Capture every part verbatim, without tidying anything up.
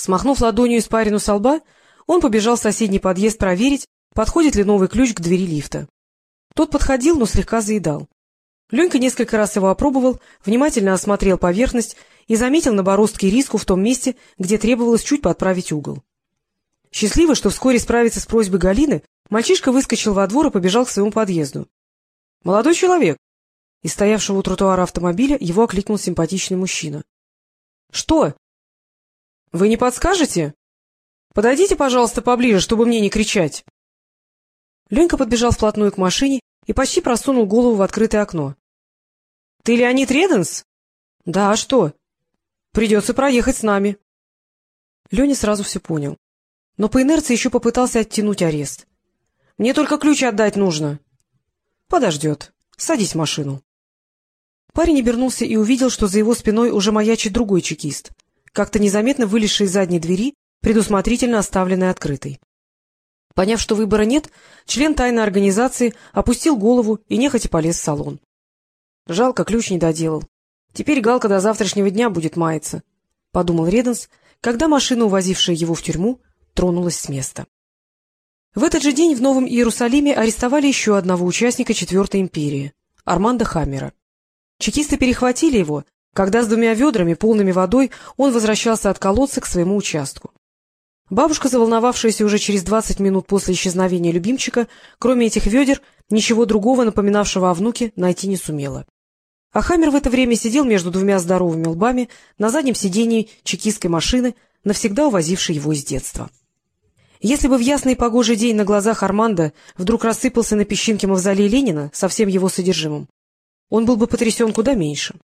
Смахнув ладонью испарину со лба, он побежал в соседний подъезд проверить, подходит ли новый ключ к двери лифта. Тот подходил, но слегка заедал. Ленька несколько раз его опробовал, внимательно осмотрел поверхность и заметил на бороздке риску в том месте, где требовалось чуть подправить угол. Счастливый, что вскоре справится с просьбой Галины, мальчишка выскочил во двор и побежал к своему подъезду. — Молодой человек! Из стоявшего у тротуара автомобиля его окликнул симпатичный мужчина. — Что? — Вы не подскажете? Подойдите, пожалуйста, поближе, чтобы мне не кричать. Ленька подбежал вплотную к машине и почти просунул голову в открытое окно. — Ты Леонид Реденс? — Да, а что? — Придется проехать с нами. Леня сразу все понял, но по инерции еще попытался оттянуть арест. — Мне только ключ отдать нужно. — Подождет. Садись в машину. Парень обернулся и увидел, что за его спиной уже маячит другой чекист, как-то незаметно вылезший из задней двери, предусмотрительно оставленной открытой. Поняв, что выбора нет, член тайной организации опустил голову и нехотя полез в салон. Жалко, ключ не доделал. Теперь Галка до завтрашнего дня будет маяться, — подумал Реденс, когда машина, увозившая его в тюрьму, тронулась с места. В этот же день в Новом Иерусалиме арестовали еще одного участника Четвертой империи — Армандо Хаммера. Чекисты перехватили его, когда с двумя ведрами, полными водой, он возвращался от колодца к своему участку. Бабушка, заволновавшаяся уже через двадцать минут после исчезновения любимчика, кроме этих ведер, ничего другого, напоминавшего о внуке, найти не сумела. А Хаммер в это время сидел между двумя здоровыми лбами на заднем сидении чекистской машины, навсегда увозившей его из детства. Если бы в ясный погожий день на глазах Армандо вдруг рассыпался на песчинки мавзолей Ленина со всем его содержимым, он был бы потрясен куда меньше.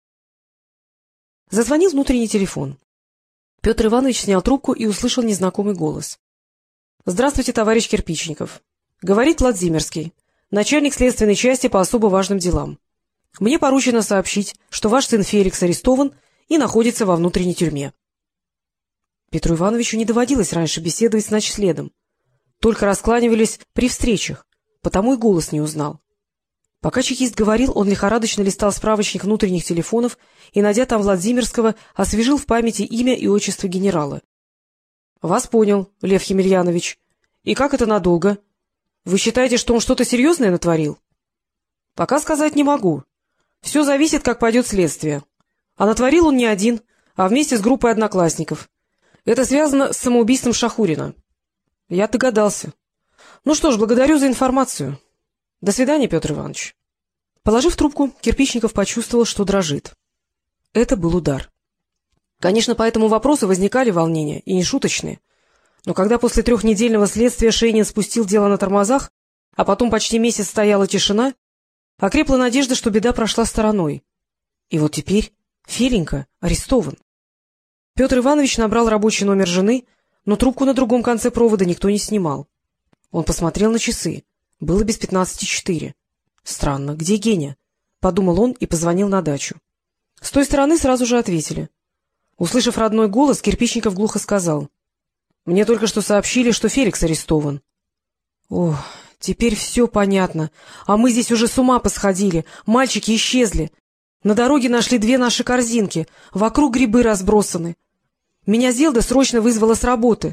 Зазвонил внутренний телефон. Петр Иванович снял трубку и услышал незнакомый голос. — Здравствуйте, товарищ Кирпичников. Говорит Владимирский, начальник следственной части по особо важным делам. Мне поручено сообщить, что ваш сын Феликс арестован и находится во внутренней тюрьме. Петру Ивановичу не доводилось раньше беседовать с начследом. Только раскланивались при встречах, потому и голос не узнал. Пока чекист говорил, он лихорадочно листал справочник внутренних телефонов и, найдя там Владимирского, освежил в памяти имя и отчество генерала. — Вас понял, Лев Емельянович. И как это надолго? Вы считаете, что он что-то серьезное натворил? — Пока сказать не могу. Все зависит, как пойдет следствие. А натворил он не один, а вместе с группой одноклассников. Это связано с самоубийством Шахурина. Я догадался. Ну что ж, благодарю за информацию. До свидания, Петр Иванович. Положив трубку, Кирпичников почувствовал, что дрожит. Это был удар. Конечно, по этому вопросу возникали волнения, и нешуточные. Но когда после трехнедельного следствия Шейнин спустил дело на тормозах, а потом почти месяц стояла тишина, окрепла надежда, что беда прошла стороной. И вот теперь Феленька арестован. Петр Иванович набрал рабочий номер жены, но трубку на другом конце провода никто не снимал. Он посмотрел на часы. Было без пятнадцати четыре. Странно, где Геня? — подумал он и позвонил на дачу. С той стороны сразу же ответили. Услышав родной голос, Кирпичников глухо сказал: — Мне только что сообщили, что Феликс арестован. — Ох, теперь все понятно. А мы здесь уже с ума посходили. Мальчики исчезли. На дороге нашли две наши корзинки. Вокруг грибы разбросаны. Меня Зелда срочно вызвала с работы.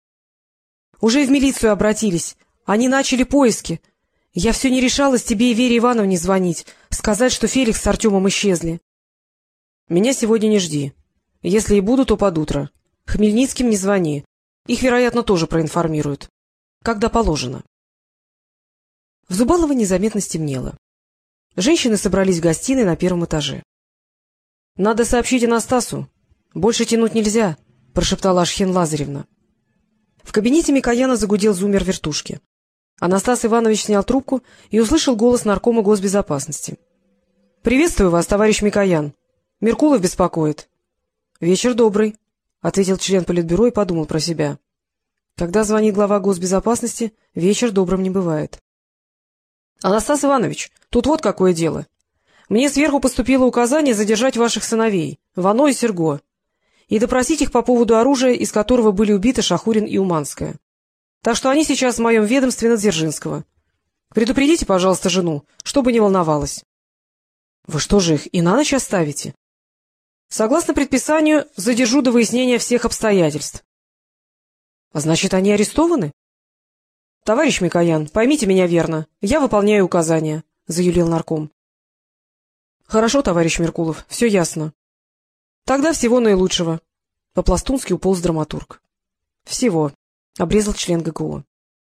Уже в милицию обратились. Они начали поиски. Я все не решалась тебе и Вере Ивановне звонить, сказать, что Феликс с Артемом исчезли. Меня сегодня не жди. Если и буду, то под утро. Хмельницким не звони. Их, вероятно, тоже проинформируют. Когда положено. В Зубалово незаметно стемнело. Женщины собрались в гостиной на первом этаже. — Надо сообщить Анастасу. Больше тянуть нельзя, — прошептала Ашхен Лазаревна. В кабинете Микояна загудел зуммер вертушки. Анастас Иванович снял трубку и услышал голос наркома госбезопасности. — Приветствую вас, товарищ Микоян. Меркулов беспокоит. — Вечер добрый, — ответил член политбюро и подумал про себя. Когда звонит глава госбезопасности, вечер добрым не бывает. — Анастас Иванович, тут вот какое дело. Мне сверху поступило указание задержать ваших сыновей, Вано и Серго, и допросить их по поводу оружия, из которого были убиты Шахурин и Уманская. Так что они сейчас в моем ведомстве на Дзержинского. Предупредите, пожалуйста, жену, чтобы не волновалась. — Вы что же их и на ночь оставите? — Согласно предписанию, задержу до выяснения всех обстоятельств. — А значит, они арестованы? — Товарищ Микоян, поймите меня верно. Я выполняю указания, — заюлил нарком. — Хорошо, товарищ Меркулов, все ясно. — Тогда всего наилучшего. По-пластунски уполз драматург. — Всего, — обрезал член ГКО.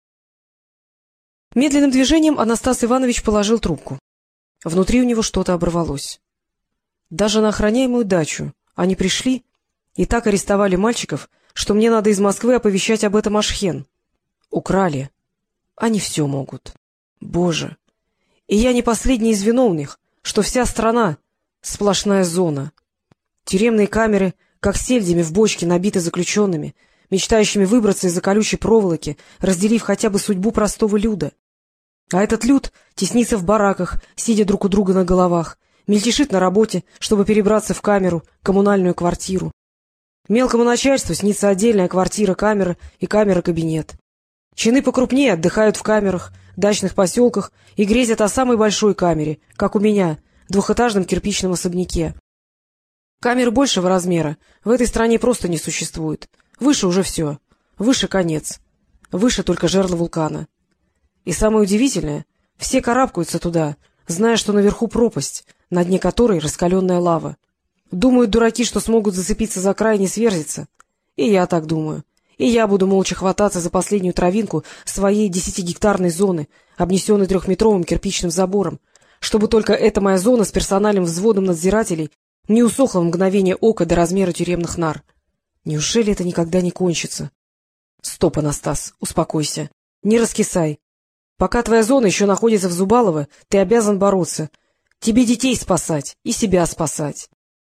Медленным движением Анастас Иванович положил трубку. Внутри у него что-то оборвалось. Даже на охраняемую дачу они пришли и так арестовали мальчиков, что мне надо из Москвы оповещать об этом Ашхен. Украли. Они все могут. Боже! И я не последний из виновных, что вся страна — сплошная зона. Тюремные камеры, как сельдями в бочке, набиты заключенными, мечтающими выбраться из-за колючей проволоки, разделив хотя бы судьбу простого люда. А этот люд теснится в бараках, сидя друг у друга на головах, мельтешит на работе, чтобы перебраться в камеру, коммунальную квартиру. Мелкому начальству снится отдельная квартира-камера и камера-кабинет. Чины покрупнее отдыхают в камерах, дачных поселках и грезят о самой большой камере, как у меня, двухэтажном кирпичном особняке. Камер большего размера в этой стране просто не существует. Выше уже все. Выше конец. Выше только жерло вулкана. И самое удивительное, все карабкаются туда, зная, что наверху пропасть, на дне которой раскаленная лава. Думают дураки, что смогут зацепиться за край и не сверзиться. И я так думаю. И я буду молча хвататься за последнюю травинку своей десятигектарной зоны, обнесенной трехметровым кирпичным забором, чтобы только эта моя зона с персональным взводом надзирателей не усохла в мгновение ока до размера тюремных нар. Неужели это никогда не кончится? Стоп, Анастас, успокойся. Не раскисай. Пока твоя зона еще находится в Зубалово, ты обязан бороться. Тебе детей спасать и себя спасать.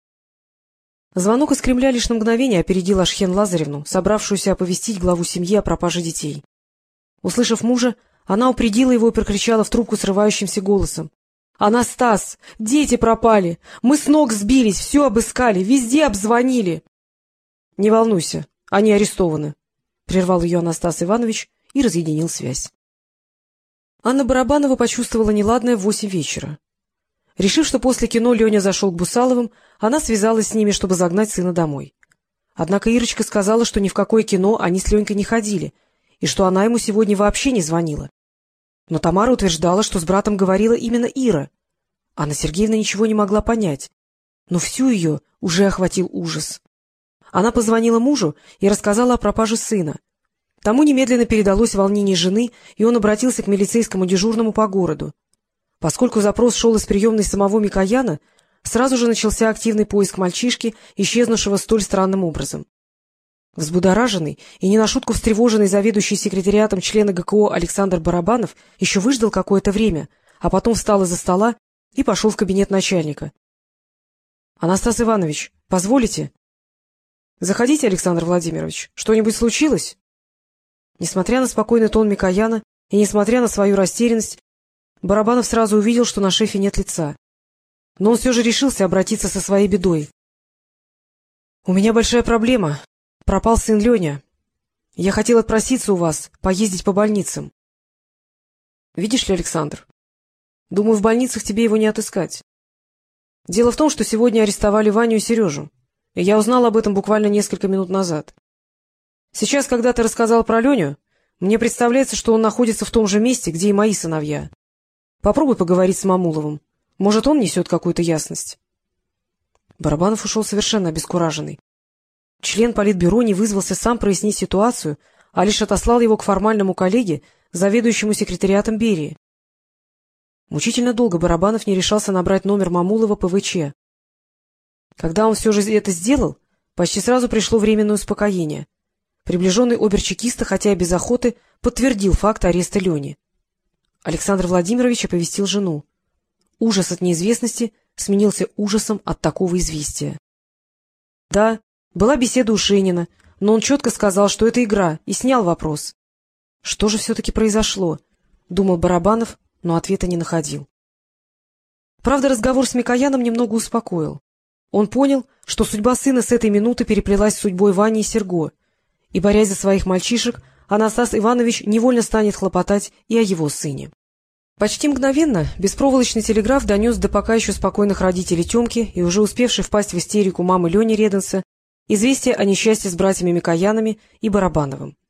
Звонок из Кремля лишь на мгновение опередил Ашхен Лазаревну, собравшуюся оповестить главу семьи о пропаже детей. Услышав мужа, она упредила его и прокричала в трубку срывающимся голосом: — Анастас, дети пропали! Мы с ног сбились, все обыскали, везде обзвонили! — Не волнуйся, они арестованы, — прервал ее Анастас Иванович и разъединил связь. Анна Барабанова почувствовала неладное в восемь вечера. Решив, что после кино Леня зашел к Бусаловым, она связалась с ними, чтобы загнать сына домой. Однако Ирочка сказала, что ни в какое кино они с Ленькой не ходили, и что она ему сегодня вообще не звонила. Но Тамара утверждала, что с братом говорила именно Ира. Анна Сергеевна ничего не могла понять, но всю ее уже охватил ужас. Она позвонила мужу и рассказала о пропаже сына. Тому немедленно передалось волнение жены, и он обратился к милицейскому дежурному по городу. Поскольку запрос шел из приемной самого Микояна, сразу же начался активный поиск мальчишки, исчезнувшего столь странным образом. Взбудораженный и не на шутку встревоженный заведующий секретариатом члена ГКО Александр Барабанов еще выждал какое-то время, а потом встал из-за стола и пошел в кабинет начальника. — Анастас Иванович, позволите? — Заходите, Александр Владимирович. Что-нибудь случилось? Несмотря на спокойный тон Микояна и несмотря на свою растерянность, Барабанов сразу увидел, что на шефе нет лица. Но он все же решился обратиться со своей бедой. — У меня большая проблема. Пропал сын Леня. Я хотел отпроситься у вас, поездить по больницам. — Видишь ли, Александр, думаю, в больницах тебе его не отыскать. Дело в том, что сегодня арестовали Ваню и Сережу, и я узнал об этом буквально несколько минут назад. Сейчас, когда ты рассказал про Леню, мне представляется, что он находится в том же месте, где и мои сыновья. Попробуй поговорить с Мамуловым. Может, он несет какую-то ясность. Барабанов ушел совершенно обескураженный. Член политбюро не вызвался сам прояснить ситуацию, а лишь отослал его к формальному коллеге, заведующему секретариатом Берии. Мучительно долго Барабанов не решался набрать номер Мамулова Пэ Вэ Че. Когда он все же это сделал, почти сразу пришло временное успокоение. Приближенный обер-чекиста, хотя и без охоты, подтвердил факт ареста Лени. Александр Владимирович оповестил жену. Ужас от неизвестности сменился ужасом от такого известия. Да, была беседа у Шенина, но он четко сказал, что это игра, и снял вопрос. Что же все-таки произошло? Думал Барабанов, но ответа не находил. Правда, разговор с Микояном немного успокоил. Он понял, что судьба сына с этой минуты переплелась с судьбой Вани и Серго, и, борясь за своих мальчишек, Анастас Иванович невольно станет хлопотать и о его сыне. Почти мгновенно беспроволочный телеграф донес до пока еще спокойных родителей Темки и уже успевшей впасть в истерику мамы Лени Реденса известие о несчастье с братьями Микоянами и Барабановым.